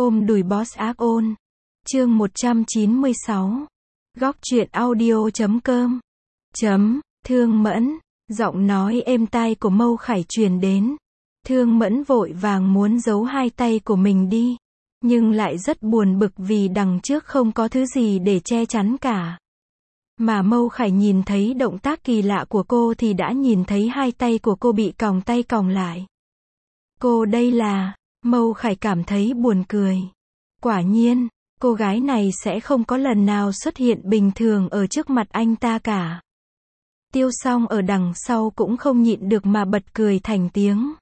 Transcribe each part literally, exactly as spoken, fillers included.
Ôm đùi boss ác ôn. Chương một trăm chín mươi sáu. Góc truyện audio chấm com. Chấm, Thương Mẫn, giọng nói êm tai của Mâu Khải truyền đến. Thương Mẫn vội vàng muốn giấu hai tay của mình đi, nhưng lại rất buồn bực vì đằng trước không có thứ gì để che chắn cả. Mà Mâu Khải nhìn thấy động tác kỳ lạ của cô thì đã nhìn thấy hai tay của cô bị còng tay còng lại. Cô đây là, Mâu Khải cảm thấy buồn cười. Quả nhiên, cô gái này sẽ không có lần nào xuất hiện bình thường ở trước mặt anh ta cả. Tiêu Song ở đằng sau cũng không nhịn được mà bật cười thành tiếng.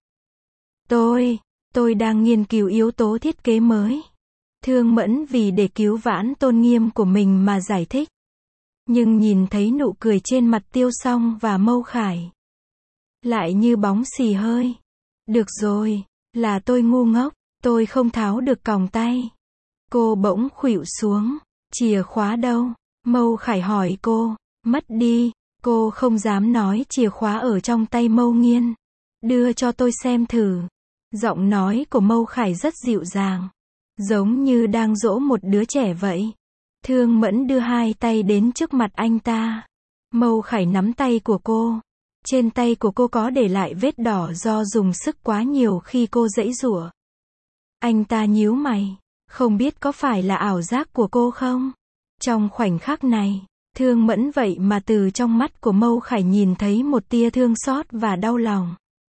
Tôi, tôi đang nghiên cứu yếu tố thiết kế mới. Thương Mẫn vì để cứu vãn tôn nghiêm của mình mà giải thích. Nhưng nhìn thấy nụ cười trên mặt Tiêu Song và Mâu Khải, lại như bóng xì hơi. Được rồi, là tôi ngu ngốc, tôi không tháo được còng tay. Cô bỗng khuỵu xuống. Chìa khóa đâu? Mâu Khải hỏi cô. Mất đi. Cô không dám nói chìa khóa ở trong tay Mâu Nghiên. Đưa cho tôi xem thử. Giọng nói của Mâu Khải rất dịu dàng, giống như đang dỗ một đứa trẻ vậy. Thương Mẫn đưa hai tay đến trước mặt anh ta. Mâu Khải nắm tay của cô. Trên tay của cô có để lại vết đỏ do dùng sức quá nhiều khi cô giãy giụa. Anh ta nhíu mày. Không biết có phải là ảo giác của cô không? Trong khoảnh khắc này, Thương Mẫn vậy mà từ trong mắt của Mâu Khải nhìn thấy một tia thương xót và đau lòng.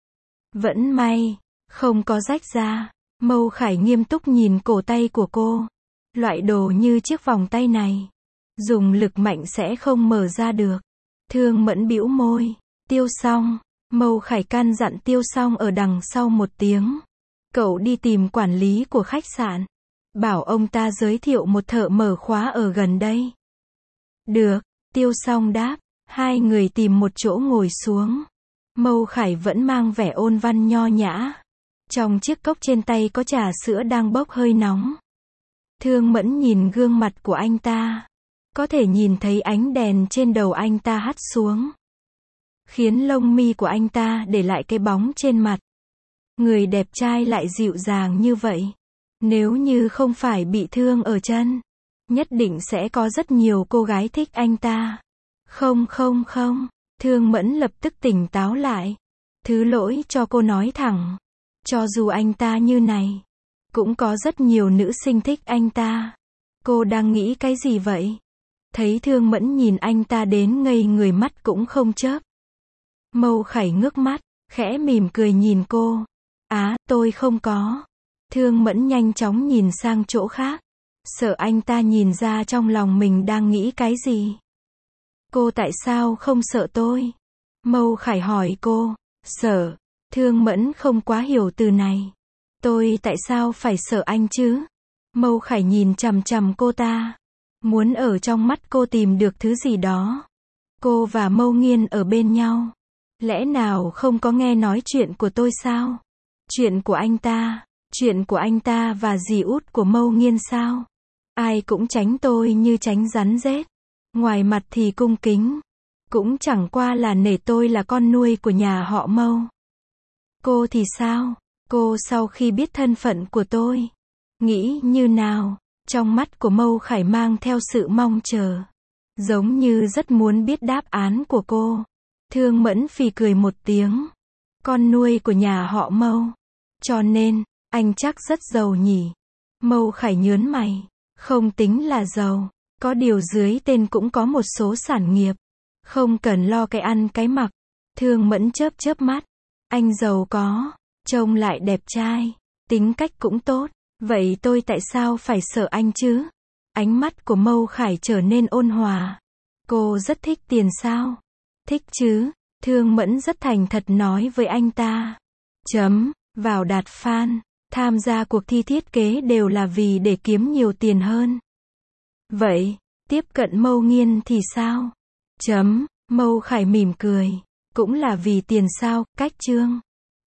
Vẫn may, không có rách ra. Mâu Khải nghiêm túc nhìn cổ tay của cô. Loại đồ như chiếc vòng tay này, dùng lực mạnh sẽ không mở ra được. Thương Mẫn bĩu môi. Tiêu Song. Mâu Khải căn dặn Tiêu Song ở đằng sau một tiếng. Cậu đi tìm quản lý của khách sạn. Bảo ông ta giới thiệu một thợ mở khóa ở gần đây. Được, Tiêu Song đáp. Hai người tìm một chỗ ngồi xuống. Mâu Khải vẫn mang vẻ ôn văn nho nhã. Trong chiếc cốc trên tay có trà sữa đang bốc hơi nóng. Thương Mẫn nhìn gương mặt của anh ta. Có thể nhìn thấy ánh đèn trên đầu anh ta hắt xuống, khiến lông mi của anh ta để lại cái bóng trên mặt. Người đẹp trai lại dịu dàng như vậy. Nếu như không phải bị thương ở chân, nhất định sẽ có rất nhiều cô gái thích anh ta. Không không không, Thương Mẫn lập tức tỉnh táo lại. Thứ lỗi cho cô nói thẳng. Cho dù anh ta như này, cũng có rất nhiều nữ sinh thích anh ta. Cô đang nghĩ cái gì vậy? Thấy Thương Mẫn nhìn anh ta đến ngây người mắt cũng không chớp. Mâu Khải ngước mắt, khẽ mỉm cười nhìn cô. Á, tôi không có. Thương Mẫn nhanh chóng nhìn sang chỗ khác, sợ anh ta nhìn ra trong lòng mình đang nghĩ cái gì. Cô tại sao không sợ tôi? Mâu Khải hỏi cô. Sợ. Thương Mẫn không quá hiểu từ này. Tôi tại sao phải sợ anh chứ? Mâu Khải nhìn chằm chằm cô ta, muốn ở trong mắt cô tìm được thứ gì đó. Cô và Mâu Nghiên ở bên nhau, lẽ nào không có nghe nói chuyện của tôi sao? Chuyện của anh ta, chuyện của anh ta và dì út của Mâu Nghiên sao? Ai cũng tránh tôi như tránh rắn rết. Ngoài mặt thì cung kính, cũng chẳng qua là nể tôi là con nuôi của nhà họ Mâu. Cô thì sao? Cô sau khi biết thân phận của tôi, nghĩ như nào? Trong mắt của Mâu Khải mang theo sự mong chờ, giống như rất muốn biết đáp án của cô. Thương Mẫn phì cười một tiếng. Con nuôi của nhà họ Mâu. Cho nên, anh chắc rất giàu nhỉ? Mâu Khải nhớn mày. Không tính là giàu, có điều dưới tên cũng có một số sản nghiệp. Không cần lo cái ăn cái mặc. Thương Mẫn chớp chớp mắt. Anh giàu có, trông lại đẹp trai, tính cách cũng tốt. Vậy tôi tại sao phải sợ anh chứ? Ánh mắt của Mâu Khải trở nên ôn hòa. Cô rất thích tiền sao? Thích chứ. Thương Mẫn rất thành thật nói với anh ta. Chấm, vào đạt fan, tham gia cuộc thi thiết kế đều là vì để kiếm nhiều tiền hơn. Vậy, tiếp cận Mâu Nghiên thì sao? Chấm, Mâu Khải mỉm cười. Cũng là vì tiền sao? Cách chương.